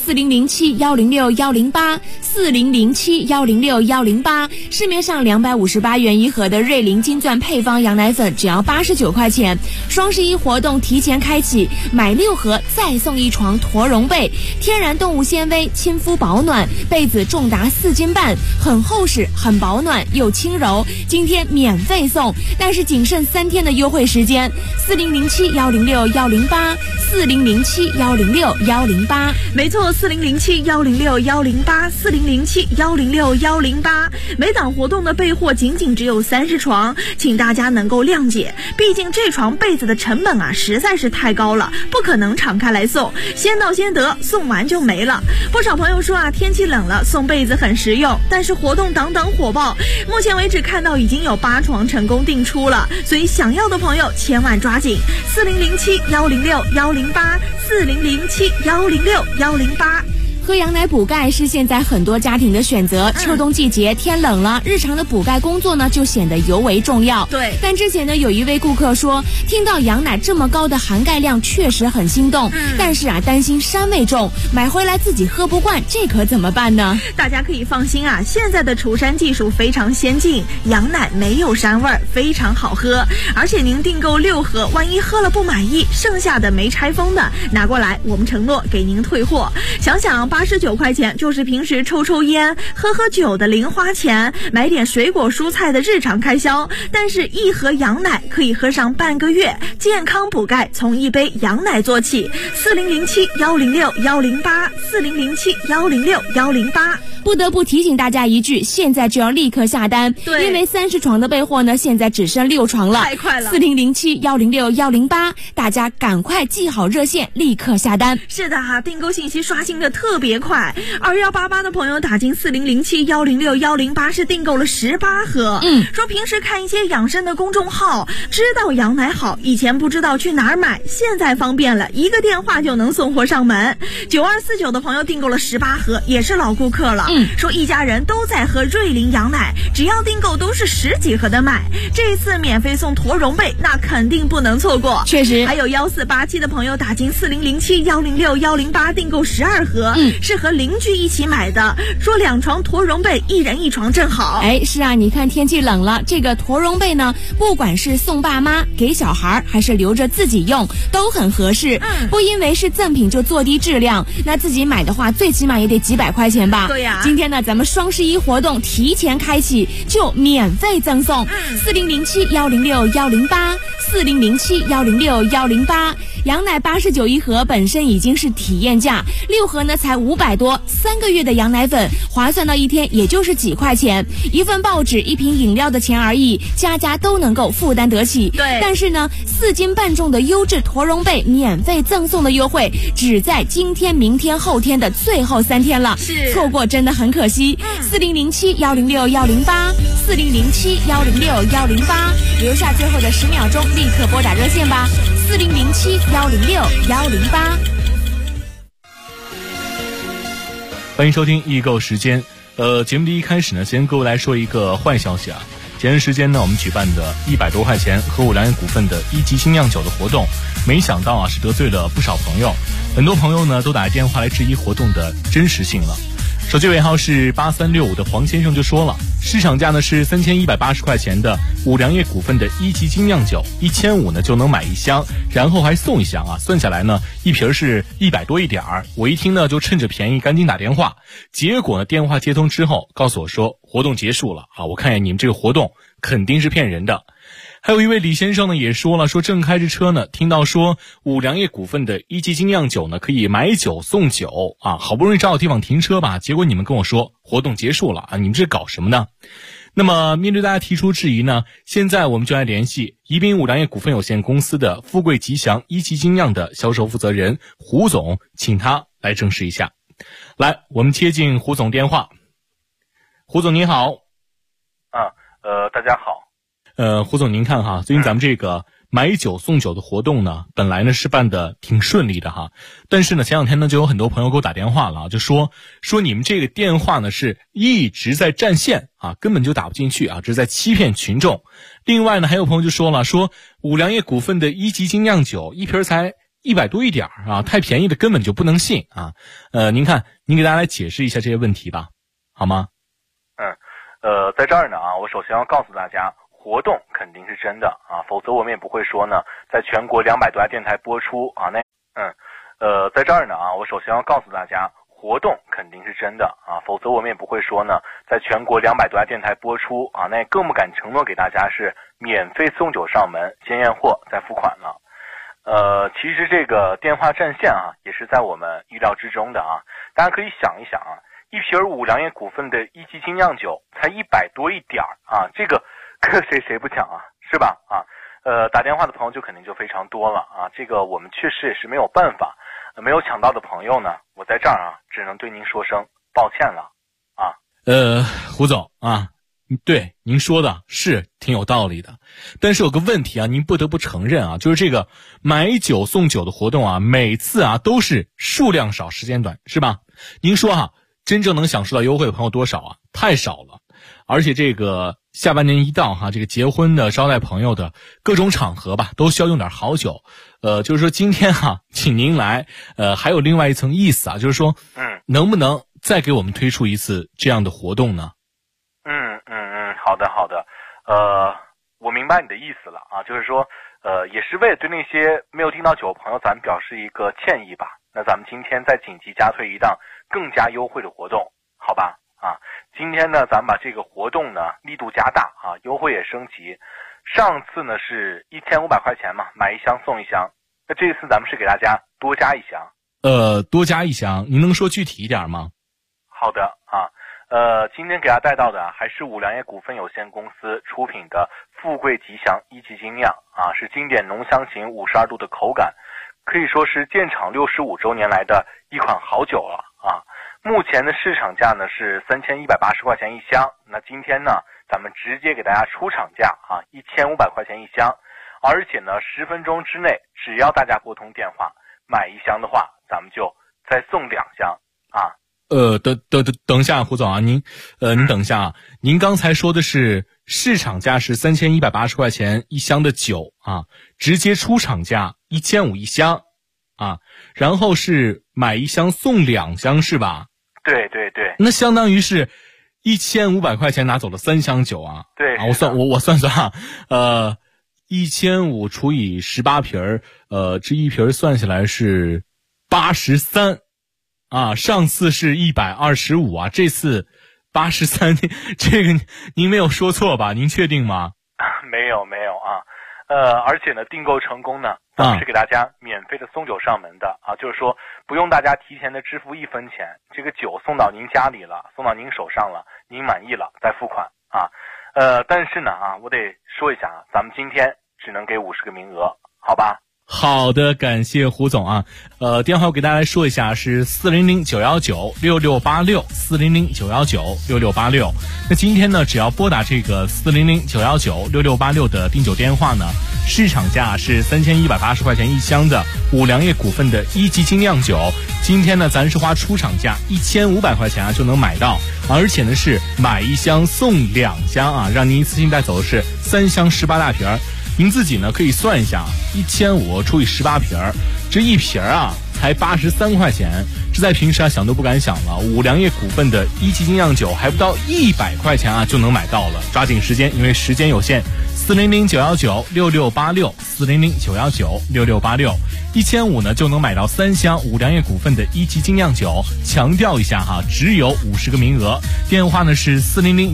4007106108，4007106108，市面上258元一盒的瑞麟金钻配方羊奶粉只要89块钱。双11活动提前开启，买6盒再送1床驼绒被，天然动物纤维，亲肤保暖，被子重达4斤半，很厚实，很保暖又轻柔。今天免费送，但是仅剩3天的优惠时间，4007106108，4007106108。 没错，4007106108，4007106108。每档活动的备货仅只有30床，请大家能够谅解，毕竟这床被子的成本啊实在是太高了，不可能敞开来送，先到先得，送完就没了。不少朋友说啊，天气冷了送被子很实用，但是活动档档火爆，目前为止看到已经有8床成功订出了，所以想要的朋友千万抓紧，4007106108，4007106108。 喝羊奶补钙是现在很多家庭的选择，秋冬季节天冷了，日常的补钙工作呢就显得尤为重要。 对， 但之前呢有一位顾客说，听到羊奶这么高的含钙量确实很心动，但是啊担心膻味重，买回来自己喝不惯，这可怎么办呢？ 大家可以放心啊，现在的除膻技术非常先进，羊奶没有膻味，非常好喝。而且您订购6盒，万一喝了不满意，剩下的没拆封的拿过来，我们承诺给您退货。想想89块钱就是平时抽烟、喝酒的零花钱，买点水果蔬菜的日常开销。但是1盒羊奶可以喝上半个月，健康补钙从1杯羊奶做起。4007106108，4007106108。 不得不提醒大家一句，现在就要立刻下单， 对， 因为30床的备货呢，现在只剩6床了， 太快了。 4007106108，大家赶快记好热线，立刻下单。 是的哈，订购信息刷新的特别快，2188的朋友打进4007106108是订购了18盒。说平时看一些养生的公众号，知道羊奶好，以前不知道去哪儿买，现在方便了，一个电话就能送货上门。9249的朋友订购了18盒，也是老顾客了。说一家人都在喝瑞麟羊奶，只要订购都是10几盒的买，这一次免费送驼绒被，那肯定不能错过。 确实， 还有1487的朋友打进4007106108订购12盒，是和邻居一起买的，说2床驼绒被，1人1床正好。 哎，是啊，你看天气冷了，这个驼绒被呢，不管是送爸妈、给小孩，还是留着自己用，都很合适。不因为是赠品就做低质量，那自己买的话，最起码也得几百块钱吧。 对呀， 今天呢，咱们双11活动提前开启，就免费赠送4007106108，4007106108。羊奶89一盒本身已经是体验价，6盒呢才 500多，3个月的羊奶粉划算到一天也就是几块钱，一份报纸一瓶饮料的钱而已，家家都能够负担得起。 对， 但是呢，4斤半重的优质驼绒被免费赠送的优惠只在今天、明天、后天的最后3天了， 是错过真的很可惜。4007-106-108，4007-106-108，留下最后的10秒钟，立刻拨打热线吧，4007-106-108。 欢迎收听易购时间。节目的一开始呢，先各位来说一个坏消息啊。前段时间呢，我们举办的100多块钱和五粮液股份的1级精酿酒的活动，没想到啊是得罪了不少朋友，很多朋友呢都打电话来质疑活动的真实性了。手机尾号是8365的黄先生就说了，市场价呢是3180块钱的五粮液股份的1级精酿酒，1500呢就能买1箱，然后还送1箱啊，算下来呢一瓶是100多一点儿。我一听呢就趁着便宜赶紧打电话，结果呢电话接通之后告诉我说活动结束了啊，我看见你们这个活动肯定是骗人的。还有一位李先生呢也说了，说正开着车呢，听到说五粮液股份的1级精酿酒呢可以买酒送酒啊，好不容易找到地方停车吧，结果你们跟我说活动结束了啊，你们这搞什么呢？那么面对大家提出质疑呢，现在我们就来联系宜宾五粮液股份有限公司的富贵吉祥1级精酿的销售负责人胡总，请他来证实一下。来，我们接进胡总电话。胡总您好。 大家好。 胡总您看哈，最近咱们这个买酒送酒的活动呢，本来呢是办的挺顺利的哈，但是呢前两天呢就有很多朋友给我打电话了，就说你们这个电话呢是一直在占线啊，根本就打不进去啊，这是在欺骗群众。另外呢还有朋友就说了，说五粮液股份的1级精酿酒一瓶才100多一点啊，太便宜的根本就不能信啊。您看您给大家来解释一下这些问题吧，好吗？ 在这儿呢啊，我首先要告诉大家，活动肯定是真的啊，否则我们也不会说呢，在全国200多家电台播出啊。在这儿呢啊，我首先要告诉大家，活动肯定是真的啊，否则我们也不会说呢，在全国200多家电台播出啊，那也更不敢承诺给大家是免费送酒上门，先验货再付款了。其实这个电话占线啊，也是在我们意料之中的啊。大家可以想一想啊，一瓶五粮液股份的1级精酿酒才100多一点啊，这个谁不抢啊，是吧？啊，打电话的朋友就肯定就非常多了啊，这个我们确实也是没有办法，没有抢到的朋友呢，我在这儿啊，只能对您说声抱歉了啊。 胡总啊，对您说的是挺有道理的，但是有个问题啊，您不得不承认啊，就是这个买酒送酒的活动啊，每次啊都是数量少时间短，是吧？您说哈，真正能享受到优惠的朋友多少啊？太少了。而且这个下半年一到哈，这个结婚的、招待朋友的各种场合吧，都需要用点好酒。就是说今天哈，请您来，还有另外一层意思啊，就是说，能不能再给我们推出一次这样的活动呢？ 好的，我明白你的意思了啊，就是说，也是为了对那些没有订到酒的朋友，咱们表示一个歉意吧。那咱们今天再紧急加推一档更加优惠的活动，好吧？啊，今天呢，咱们把这个活动呢力度加大啊，优惠也升级。上次呢是1500块钱嘛，买1箱送1箱。那这次咱们是给大家多加1箱。 多加1箱，您能说具体一点吗？ 好的啊，今天给大家带到的还是五粮液股份有限公司出品的富贵吉祥1级精酿啊，是经典浓香型52度的口感，可以说是建厂65周年来的一款好酒了啊。目前的市场价呢是3180块钱1箱，那今天呢咱们直接给大家出厂价啊，1500块钱1箱，而且呢10分钟之内，只要大家拨通电话买1箱的话，咱们就再送2箱啊。 等一下，胡总啊，您等一下啊，您刚才说的是市场价是3180块钱1箱的酒啊，直接出厂价1500 1箱啊，然后是买1箱送2箱是吧？ 对， 那相当于是1500块钱拿走了3箱酒啊。 对啊，我算啊，1500除以18瓶这一瓶算下来是83啊，上次是125啊，这次83，这个您没有说错吧？您确定吗？ 没有啊， 而且呢，订购成功呢，咱们是给大家免费的送酒上门的啊，就是说不用大家提前的支付1分钱，这个酒送到您家里了，送到您手上了，您满意了再付款啊。但是呢我得说一下咱们今天只能给50个名额，好吧？ 好的，感谢胡总啊。电话我给大家来说一下，是400-919-6686，400-919-6686。那今天呢，只要拨打这个400-919-6686的订酒电话呢，市场价是3180块钱一箱的五粮液股份的1级精酿酒。今天呢，咱是花出厂价1500块钱就能买到，而且呢是买1箱送2箱啊，让您一次性带走的是3箱18大瓶。您自己呢可以算一下，1500除以18瓶，这一瓶才83块钱，这在平时想都不敢想了。五粮液股份的1级精酿酒还不到100块钱就能买到了，抓紧时间，因为时间有限。400-919-6686，400-919-6686，1500呢就能买到3箱五粮液股份的1级精酿酒。强调一下只有50个名额。电话呢是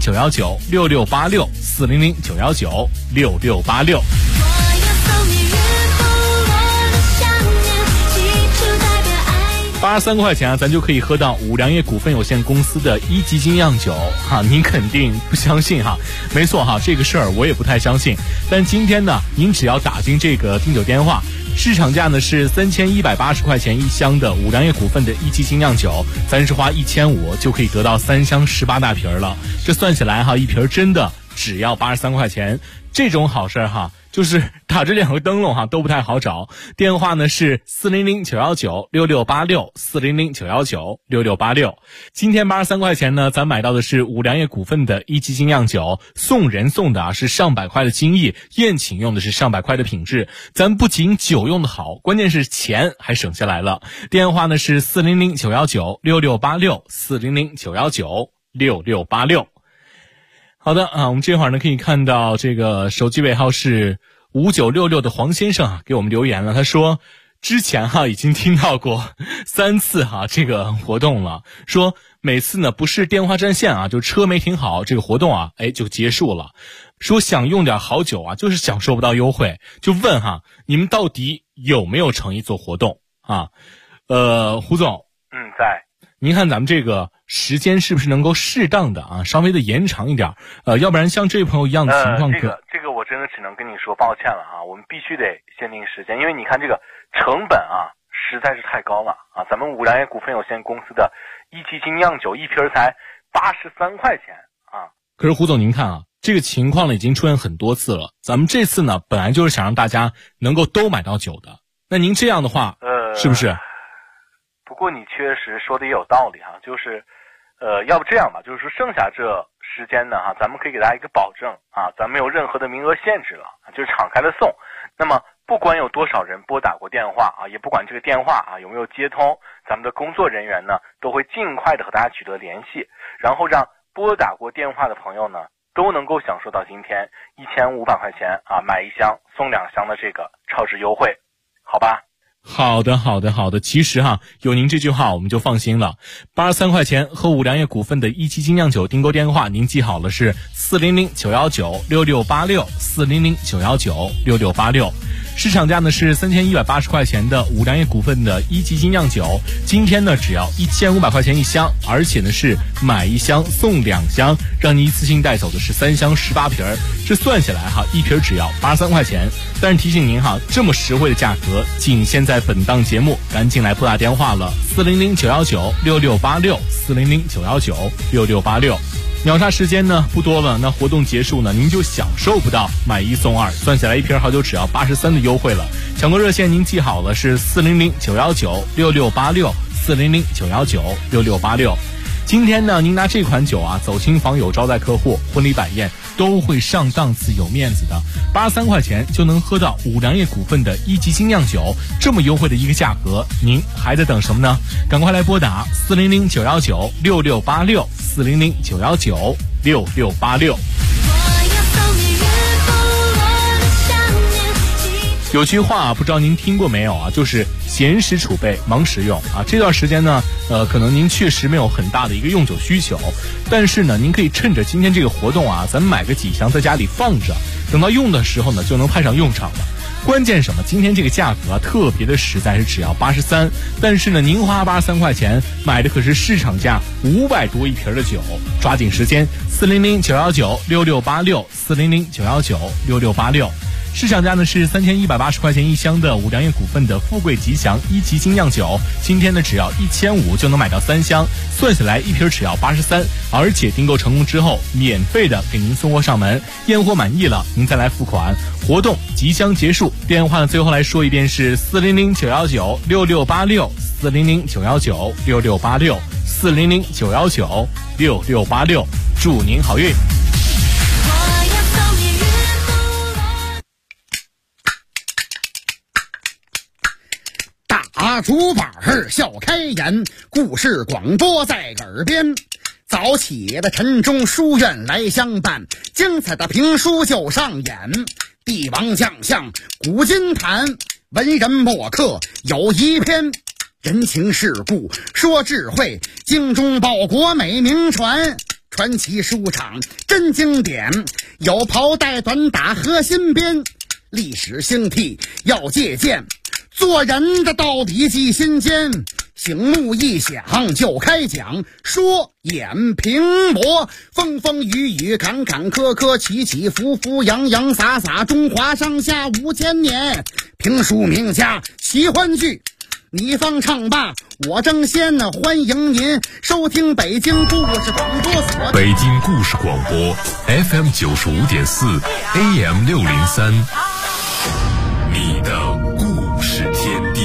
400-919-6686，400-919-6686。83块钱咱就可以喝到五粮液股份有限公司的1级精酿酒您肯定不相信没错这个事儿我也不太相信。但今天呢，您只要打进这个订酒电话，市场价呢是3180块钱一箱的五粮液股份的1级精酿酒，咱是花1500就可以得到3箱18大瓶了。这算起来一瓶真的只要83块钱，这种好事就是打着2个灯笼都不太好找。电话呢是400-919-6686，400-919-6686。今天83块钱呢，咱买到的是五粮液股份的1级精酿酒，送人送的是上百块的精益，宴请用的是上百块的品质。咱不仅酒用的好，关键是钱还省下来了。电话呢是400-919-6686，400-919-6686。好的我们这会儿呢可以看到这个手机尾号是5966的黄先生给我们留言了，他说之前已经听到过3次这个活动了，说每次呢不是电话占线就车没停好，这个活动就结束了，说想用点好酒就是享受不到优惠，就问你们到底有没有诚意做活动胡总在。 您看咱们这个时间是不是能够适当的稍微的延长一点，要不然像这位朋友一样的情况这个我真的只能跟你说抱歉了我们必须得限定时间，因为你看这个成本实在是太高了咱们五粮液股份有限公司的1级精酿酒一瓶才83块钱可是胡总您看这个情况呢已经出现很多次了，咱们这次呢本来就是想让大家能够都买到酒的，那您这样的话是不是？ 不过你确实说的也有道理就是要不这样吧，就是说剩下这时间呢咱们可以给大家一个保证咱没有任何的名额限制了，就是敞开的送。那么不管有多少人拨打过电话也不管这个电话有没有接通，咱们的工作人员呢都会尽快的和大家取得联系，然后让拨打过电话的朋友呢都能够享受到今天1500块钱买1箱送2箱的这个超值优惠，好吧？ 好的，其实有您这句话我们就放心了。83块钱和五粮液股份的1级精酿酒订购电话您记好了，是400-919-6686，400-919-6686。市场价呢是3180块钱的五粮液股份的1级精酿酒，今天呢只要1500块钱一箱，而且呢是买1箱送2箱，让您一次性带走的是3箱18瓶，这算下来一瓶只要83块钱。但是提醒您这么实惠的价格仅限在本档节目，赶紧来拨打电话了，400-919-6686，400-919-6686。秒杀时间呢不多了，那活动结束呢您就享受不到买1送2，算下来一瓶好酒只要83的优惠了。抢购热线您记好了，是400-919-6686，400-919-6686。今天呢您拿这款酒走亲访友、招待客户、婚礼摆宴都会上档次有面子的。83块钱就能喝到五粮液股份的1级精酿酒，这么优惠的一个价格，您还在等什么呢？赶快来拨打400-919-6686，400-919-6686。 有句话不知道您听过没有啊，就是闲时储备，忙时用啊。这段时间呢，可能您确实没有很大的一个用酒需求，但是呢，您可以趁着今天这个活动啊，咱买个几箱在家里放着，等到用的时候呢，就能派上用场了。关键什么？今天这个价格啊，特别的实在，是只要83，但是呢，您花83块钱买的可是市场价500多一瓶的酒，抓紧时间，400-919-6686，400-919-6686。市场价呢是3180块钱一箱的五粮液股份的富贵吉祥一级精酿酒，今天呢只要1500就能买到3箱，算下来一瓶只要83，而且订购成功之后免费的给您送货上门，验货满意了您再来付款。活动即将结束，电话呢最后来说一遍是400-919-6686，400-919-6686，400-919-6686，祝您好运。 打竹板笑开颜，故事广播在耳边。早起的晨钟书院来相伴，精彩的评书就上演。帝王将相古今谈，文人墨客有一篇。人情世故说智慧，精忠报国美名传。传奇书场真经典，有袍带短打和新编。历史兴替要借鉴，做人的道理记心间。醒目一响就开讲，说演评驳，风风雨雨坎坎坷坷，起起伏伏洋洋洒洒，中华上下5000年。评书名家奇欢聚，你方唱罢我争先，欢迎您收听北京故事广播所。 北京故事广播 FM 95.4 AM 603，你的故事天地。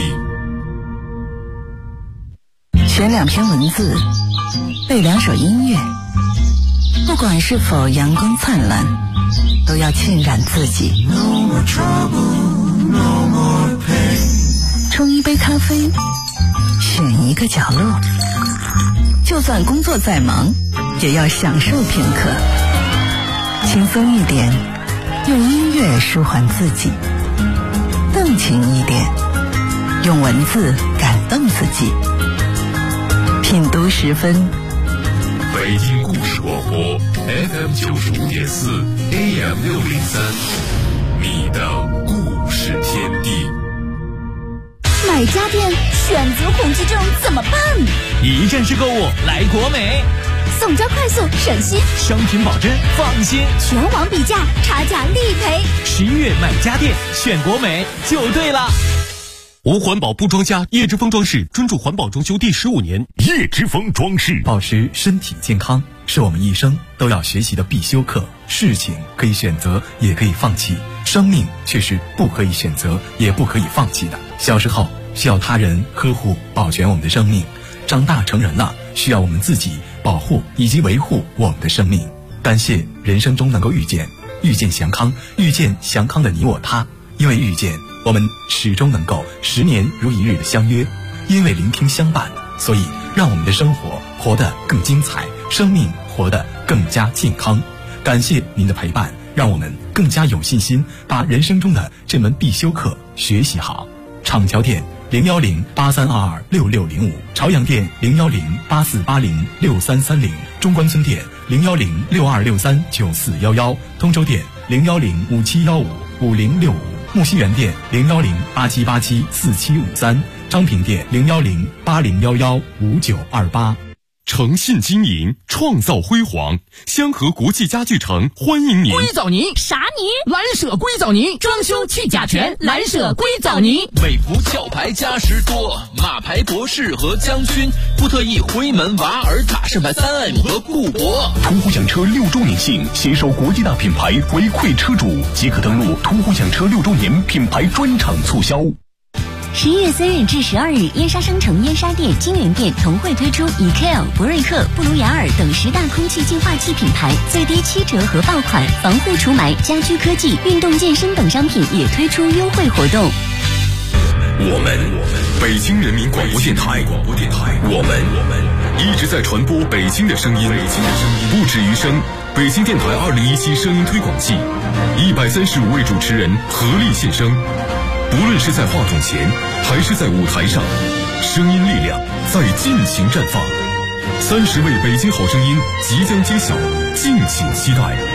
选2篇文字，背2首音乐，不管是否阳光灿烂，都要浸染自己。冲一杯咖啡，选一个角落，就算工作再忙，也要享受片刻。轻松一点，用音乐舒缓自己；动情一点，用文字感动自己。品读10分， 北京故事广播 FM 95.4 AM 603，你的故事天地。 买家电选择恐惧症怎么办？ 一站式购物来国美， 送交快速省心， 商品保真放心， 全网比价，差价立赔。 11月买家电选国美就对了。 无环保不装家，叶之峰装饰专注环保装修第15年。 叶之峰装饰， 保持身体健康是我们一生都要学习的必修课。事情可以选择，也可以放弃，生命却是不可以选择，也不可以放弃的。小时候需要他人呵护保全我们的生命，长大成人了需要我们自己保护以及维护我们的生命。感谢人生中能够遇见祥康，遇见祥康的你我他。因为遇见，我们始终能够10年如一日的相约；因为聆听相伴，所以让我们的生活活得更精彩，生命活得更加健康。感谢您的陪伴，让我们更加有信心把人生中的这门必修课学习好。厂桥店01083226605，朝阳店01084806330，中关村店01062639411，通州店01057155065，木樨园店01087874753，昌平店01080115928。 诚信经营，创造辉煌。香河国际家具城欢迎您。 硅藻泥啥泥？蓝舍硅藻泥，装修去甲醛，蓝舍硅藻泥。 美孚壳牌加实多，马牌博士和将军，布特意辉门瓦尔塔盛牌3M 和固博。 途虎养车6周年庆，携手国际大品牌回馈车主，即可登录途虎养车6周年品牌专场促销。 11月3日至12日，燕莎商城、燕莎店、金源店同会推出 EKL、博瑞克、布鲁雅尔等10大空气净化器品牌最低7折和爆款，防护除霾、家居科技、运动健身等商品也推出优惠活动。 我们北京人民广播电台，我们一直在传播北京的声音，不止于声。北京电台2017声音推广季，135位主持人合力献声。 不论是在话筒前，还是在舞台上，声音力量在尽情绽放。30位北京好声音即将揭晓，敬请期待。